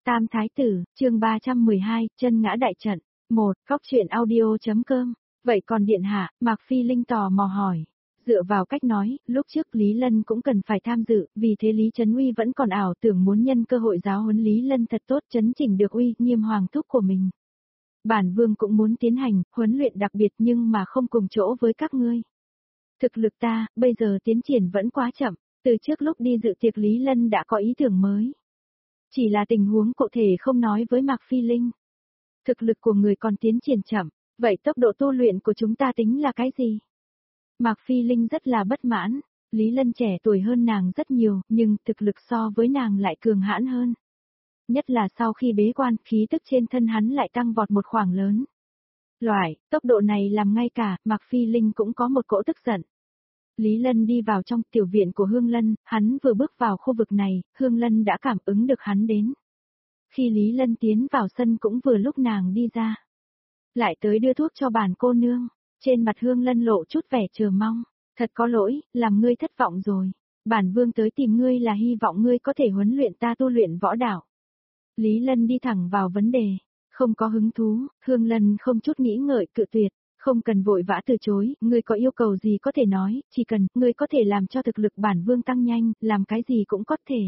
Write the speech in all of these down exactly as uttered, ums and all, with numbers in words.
Tam Thái Tử, chương ba trăm mười hai, chân ngã đại trận. một. Góc truyện audio.com. Vậy còn điện hạ, Mạc Phi Linh tò mò hỏi. Dựa vào cách nói, lúc trước Lý Lân cũng cần phải tham dự, vì thế Lý Trấn Uy vẫn còn ảo tưởng muốn nhân cơ hội giáo huấn Lý Lân thật tốt, chấn chỉnh được uy nghiêm hoàng thúc của mình. Bản vương cũng muốn tiến hành huấn luyện đặc biệt nhưng mà không cùng chỗ với các ngươi. Thực lực ta, bây giờ tiến triển vẫn quá chậm, từ trước lúc đi dự tiệc Lý Lân đã có ý tưởng mới. Chỉ là tình huống cụ thể không nói với Mạc Phi Linh. Thực lực của người còn tiến triển chậm, vậy tốc độ tu luyện của chúng ta tính là cái gì? Mạc Phi Linh rất là bất mãn, Lý Lân trẻ tuổi hơn nàng rất nhiều, nhưng thực lực so với nàng lại cường hãn hơn. Nhất là sau khi bế quan, khí tức trên thân hắn lại tăng vọt một khoảng lớn. Loại, tốc độ này làm ngay cả, Mạc Phi Linh cũng có một cỗ tức giận. Lý Lân đi vào trong tiểu viện của Hương Lân, hắn vừa bước vào khu vực này, Hương Lân đã cảm ứng được hắn đến. Khi Lý Lân tiến vào sân cũng vừa lúc nàng đi ra. Lại tới đưa thuốc cho bản cô nương, trên mặt Hương Lân lộ chút vẻ chờ mong, thật có lỗi, làm ngươi thất vọng rồi. Bản vương tới tìm ngươi là hy vọng ngươi có thể huấn luyện ta tu luyện võ đạo. Lý Lân đi thẳng vào vấn đề, không có hứng thú, Hương Lân không chút nghĩ ngợi cự tuyệt. Không cần vội vã từ chối, ngươi có yêu cầu gì có thể nói, chỉ cần, ngươi có thể làm cho thực lực bản vương tăng nhanh, làm cái gì cũng có thể.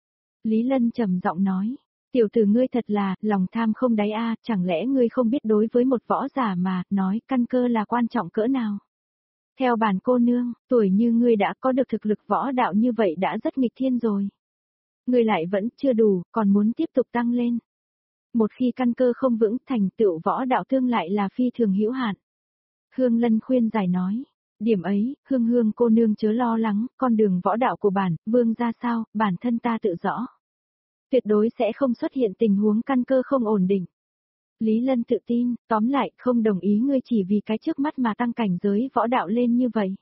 Lý Lân trầm giọng nói, tiểu tử ngươi thật là, lòng tham không đáy a, chẳng lẽ ngươi không biết đối với một võ giả mà, nói, căn cơ là quan trọng cỡ nào. Theo bản cô nương, tuổi như ngươi đã có được thực lực võ đạo như vậy đã rất nghịch thiên rồi. Ngươi lại vẫn chưa đủ, còn muốn tiếp tục tăng lên. Một khi căn cơ không vững, thành tựu võ đạo tương lại là phi thường hữu hạn. Hương Lân khuyên giải nói, điểm ấy, Hương Hương cô nương chớ lo lắng, con đường võ đạo của bản, vương ra sao, bản thân ta tự rõ. Tuyệt đối sẽ không xuất hiện tình huống căn cơ không ổn định. Lý Lân tự tin, tóm lại, không đồng ý ngươi chỉ vì cái trước mắt mà tăng cảnh giới võ đạo lên như vậy.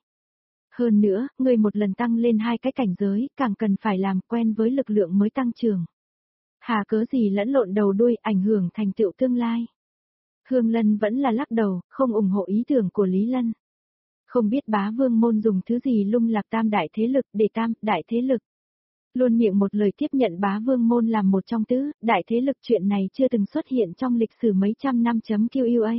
Hơn nữa, ngươi một lần tăng lên hai cái cảnh giới, càng cần phải làm quen với lực lượng mới tăng trưởng. Hà cớ gì lẫn lộn đầu đuôi, ảnh hưởng thành tựu tương lai. Hương Lân vẫn là lắc đầu, không ủng hộ ý tưởng của Lý Lân. Không biết bá vương môn dùng thứ gì lung lạc tam đại thế lực để tam, đại thế lực. Luôn miệng một lời tiếp nhận bá vương môn làm một trong tứ, đại thế lực chuyện này chưa từng xuất hiện trong lịch sử mấy trăm năm chấm Q U A.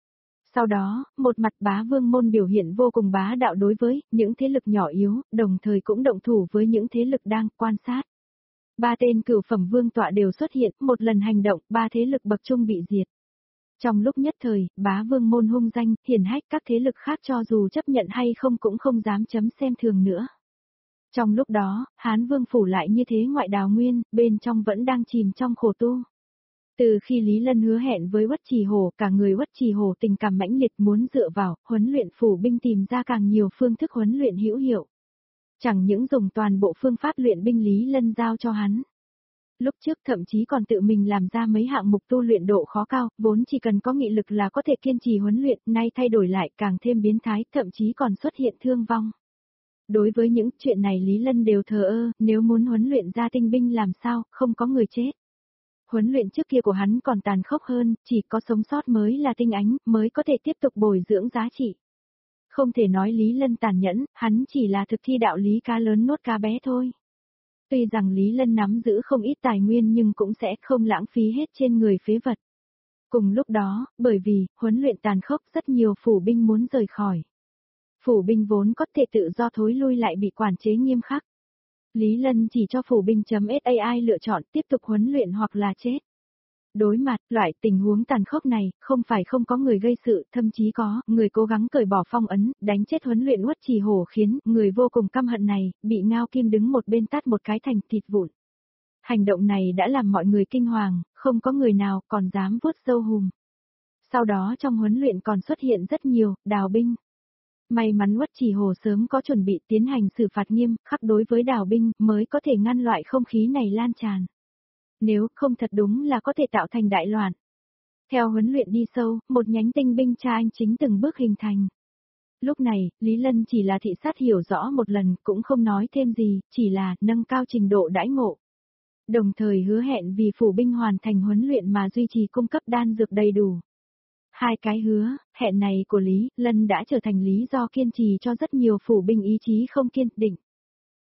Sau đó, một mặt bá vương môn biểu hiện vô cùng bá đạo đối với những thế lực nhỏ yếu, đồng thời cũng động thủ với những thế lực đang quan sát. Ba tên cửu phẩm vương tọa đều xuất hiện, một lần hành động, ba thế lực bậc trung bị diệt. Trong lúc nhất thời, bá vương môn hung danh, hiển hách các thế lực khác cho dù chấp nhận hay không cũng không dám chấm xem thường nữa. Trong lúc đó, Hán vương phủ lại như thế ngoại đào nguyên, bên trong vẫn đang chìm trong khổ tu. Từ khi Lý Lân hứa hẹn với Uất Trì Hổ, cả người Uất Trì Hổ tình cảm mãnh liệt muốn dựa vào, huấn luyện phủ binh tìm ra càng nhiều phương thức huấn luyện hữu hiệu. Chẳng những dùng toàn bộ phương pháp luyện binh Lý Lân giao cho hắn. Lúc trước thậm chí còn tự mình làm ra mấy hạng mục tu luyện độ khó cao, vốn chỉ cần có nghị lực là có thể kiên trì huấn luyện, nay thay đổi lại càng thêm biến thái, thậm chí còn xuất hiện thương vong. Đối với những chuyện này Lý Lân đều thờ ơ, nếu muốn huấn luyện ra tinh binh làm sao, không có người chết. Huấn luyện trước kia của hắn còn tàn khốc hơn, chỉ có sống sót mới là tinh ánh, mới có thể tiếp tục bồi dưỡng giá trị. Không thể nói Lý Lân tàn nhẫn, hắn chỉ là thực thi đạo lý cá lớn nuốt cá bé thôi. Tuy rằng Lý Lân nắm giữ không ít tài nguyên nhưng cũng sẽ không lãng phí hết trên người phế vật. Cùng lúc đó, bởi vì, huấn luyện tàn khốc rất nhiều phủ binh muốn rời khỏi. Phủ binh vốn có thể tự do thối lui lại bị quản chế nghiêm khắc. Lý Lân chỉ cho phủ binh.sai lựa chọn tiếp tục huấn luyện hoặc là chết. Đối mặt, loại tình huống tàn khốc này, không phải không có người gây sự, thậm chí có, người cố gắng cởi bỏ phong ấn, đánh chết huấn luyện Uất Trì Hổ khiến, người vô cùng căm hận này, bị Ngao Kim đứng một bên tát một cái thành thịt vụn. Hành động này đã làm mọi người kinh hoàng, không có người nào còn dám vuốt râu hùm. Sau đó trong huấn luyện còn xuất hiện rất nhiều, đào binh. May mắn Uất Trì Hổ sớm có chuẩn bị tiến hành xử phạt nghiêm, khắc đối với đào binh, mới có thể ngăn loại không khí này lan tràn. Nếu không thật đúng là có thể tạo thành đại loạn. Theo huấn luyện đi sâu, một nhánh tinh binh cha anh chính từng bước hình thành. Lúc này, Lý Lân chỉ là thị sát hiểu rõ một lần, cũng không nói thêm gì, chỉ là nâng cao trình độ đãi ngộ. Đồng thời hứa hẹn vì phủ binh hoàn thành huấn luyện mà duy trì cung cấp đan dược đầy đủ. Hai cái hứa, hẹn này của Lý Lân đã trở thành lý do kiên trì cho rất nhiều phủ binh ý chí không kiên định.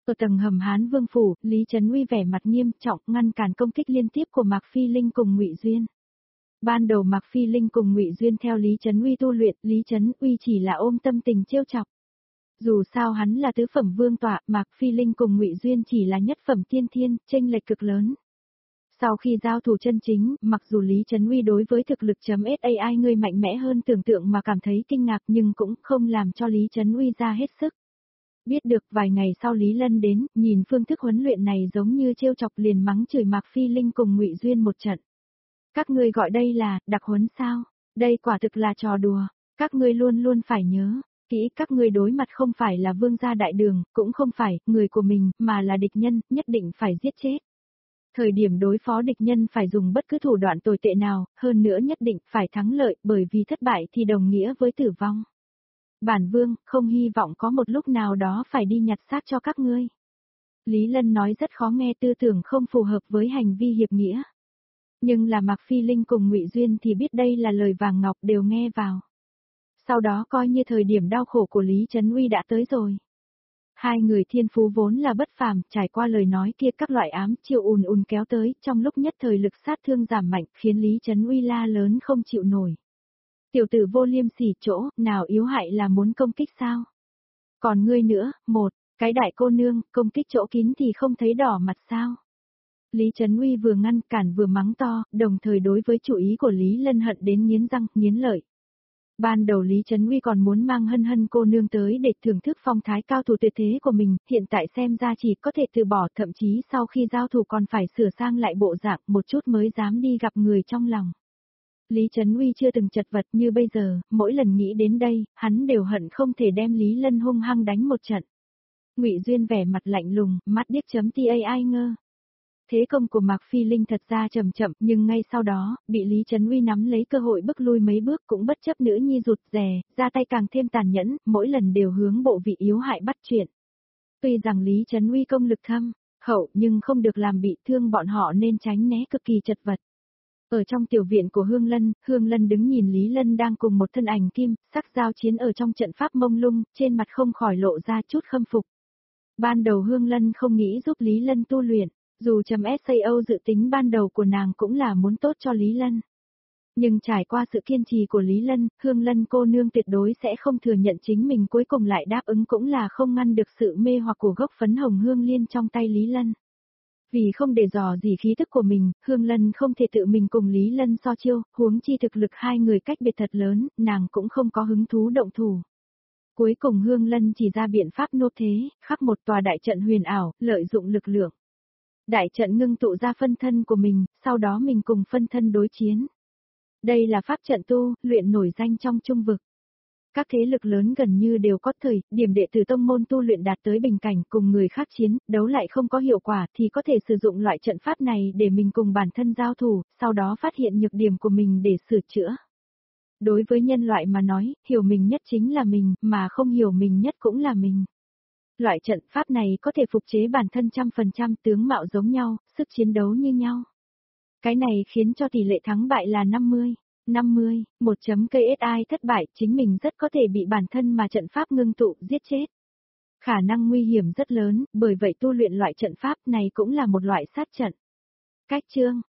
Ở tầng hầm Hán Vương phủ, Lý Trấn Uy vẻ mặt nghiêm trọng ngăn cản công kích liên tiếp của Mạc Phi Linh cùng Ngụy Duyên. Ban đầu Mạc Phi Linh cùng Ngụy Duyên theo Lý Trấn Uy tu luyện, Lý Trấn Uy chỉ là ôm tâm tình trêu chọc. Dù sao hắn là tứ phẩm vương tọa, Mạc Phi Linh cùng Ngụy Duyên chỉ là nhất phẩm tiên thiên, chênh lệch cực lớn. Sau khi giao thủ chân chính, mặc dù Lý Trấn Uy đối với thực lực chấm .sai người mạnh mẽ hơn tưởng tượng mà cảm thấy kinh ngạc nhưng cũng không làm cho Lý Trấn Uy ra hết sức. Biết được vài ngày sau Lý Lân đến, nhìn phương thức huấn luyện này giống như trêu chọc liền mắng chửi Mạc Phi Linh cùng Ngụy Duyên một trận. Các ngươi gọi đây là đặc huấn sao? Đây quả thực là trò đùa, các ngươi luôn luôn phải nhớ, kỹ các ngươi đối mặt không phải là vương gia đại đường, cũng không phải người của mình, mà là địch nhân, nhất định phải giết chết. Thời điểm đối phó địch nhân phải dùng bất cứ thủ đoạn tồi tệ nào, hơn nữa nhất định phải thắng lợi, bởi vì thất bại thì đồng nghĩa với tử vong. Bản vương, không hy vọng có một lúc nào đó phải đi nhặt xác cho các ngươi. Lý Lân nói rất khó nghe, tư tưởng không phù hợp với hành vi hiệp nghĩa. Nhưng là Mạc Phi Linh cùng Ngụy Duyên thì biết đây là lời vàng ngọc đều nghe vào. Sau đó coi như thời điểm đau khổ của Lý Trấn Uy đã tới rồi. Hai người thiên phú vốn là bất phàm, trải qua lời nói kia các loại ám chiêu ùn ùn kéo tới, trong lúc nhất thời lực sát thương giảm mạnh, khiến Lý Trấn Uy la lớn không chịu nổi. Tiểu tử vô liêm sỉ chỗ, nào yếu hại là muốn công kích sao? Còn ngươi nữa, một, cái đại cô nương, công kích chỗ kín thì không thấy đỏ mặt sao? Lý Trấn Uy vừa ngăn cản vừa mắng to, đồng thời đối với chủ ý của Lý Lân hận đến nghiến răng, nghiến lợi. Ban đầu Lý Trấn Uy còn muốn mang hân hân cô nương tới để thưởng thức phong thái cao thủ tuyệt thế của mình, hiện tại xem ra chỉ có thể từ bỏ, thậm chí sau khi giao thủ còn phải sửa sang lại bộ dạng một chút mới dám đi gặp người trong lòng. Lý Trấn Uy chưa từng chật vật như bây giờ, mỗi lần nghĩ đến đây, hắn đều hận không thể đem Lý Lân hung hăng đánh một trận. Ngụy Duyên vẻ mặt lạnh lùng, mắt điếc chấm tai ngơ. Thế công của Mạc Phi Linh thật ra chậm chậm, nhưng ngay sau đó, bị Lý Trấn Uy nắm lấy cơ hội bước lui mấy bước cũng bất chấp nữ nhi rụt rè, ra tay càng thêm tàn nhẫn, mỗi lần đều hướng bộ vị yếu hại bắt chuyện. Tuy rằng Lý Trấn Uy công lực thâm, hậu nhưng không được làm bị thương bọn họ nên tránh né cực kỳ chật vật. Ở trong tiểu viện của Hương Lân, Hương Lân đứng nhìn Lý Lân đang cùng một thân ảnh kim, sắc giao chiến ở trong trận pháp mông lung, trên mặt không khỏi lộ ra chút khâm phục. Ban đầu Hương Lân không nghĩ giúp Lý Lân tu luyện. Dù chấm sao dự tính ban đầu của nàng cũng là muốn tốt cho Lý Lân. Nhưng trải qua sự kiên trì của Lý Lân, Hương Lân cô nương tuyệt đối sẽ không thừa nhận chính mình cuối cùng lại đáp ứng cũng là không ngăn được sự mê hoặc của gốc phấn hồng hương liên trong tay Lý Lân. Vì không để dò gì khí tức của mình, Hương Lân không thể tự mình cùng Lý Lân so chiêu, huống chi thực lực hai người cách biệt thật lớn, nàng cũng không có hứng thú động thủ. Cuối cùng Hương Lân chỉ ra biện pháp nô thế, khắc một tòa đại trận huyền ảo, lợi dụng lực lượng. Đại trận ngưng tụ ra phân thân của mình, sau đó mình cùng phân thân đối chiến. Đây là pháp trận tu, luyện nổi danh trong trung vực. Các thế lực lớn gần như đều có thời, điểm đệ tử tông môn tu luyện đạt tới bình cảnh cùng người khác chiến, đấu lại không có hiệu quả thì có thể sử dụng loại trận pháp này để mình cùng bản thân giao thủ, sau đó phát hiện nhược điểm của mình để sửa chữa. Đối với nhân loại mà nói, hiểu mình nhất chính là mình, mà không hiểu mình nhất cũng là mình. Loại trận pháp này có thể phục chế bản thân trăm phần trăm tướng mạo giống nhau, sức chiến đấu như nhau. Cái này khiến cho tỷ lệ thắng bại là năm mươi, năm mươi, một chấm ca ét i thất bại, chính mình rất có thể bị bản thân mà trận pháp ngưng tụ giết chết. Khả năng nguy hiểm rất lớn, bởi vậy tu luyện loại trận pháp này cũng là một loại sát trận. Cách chương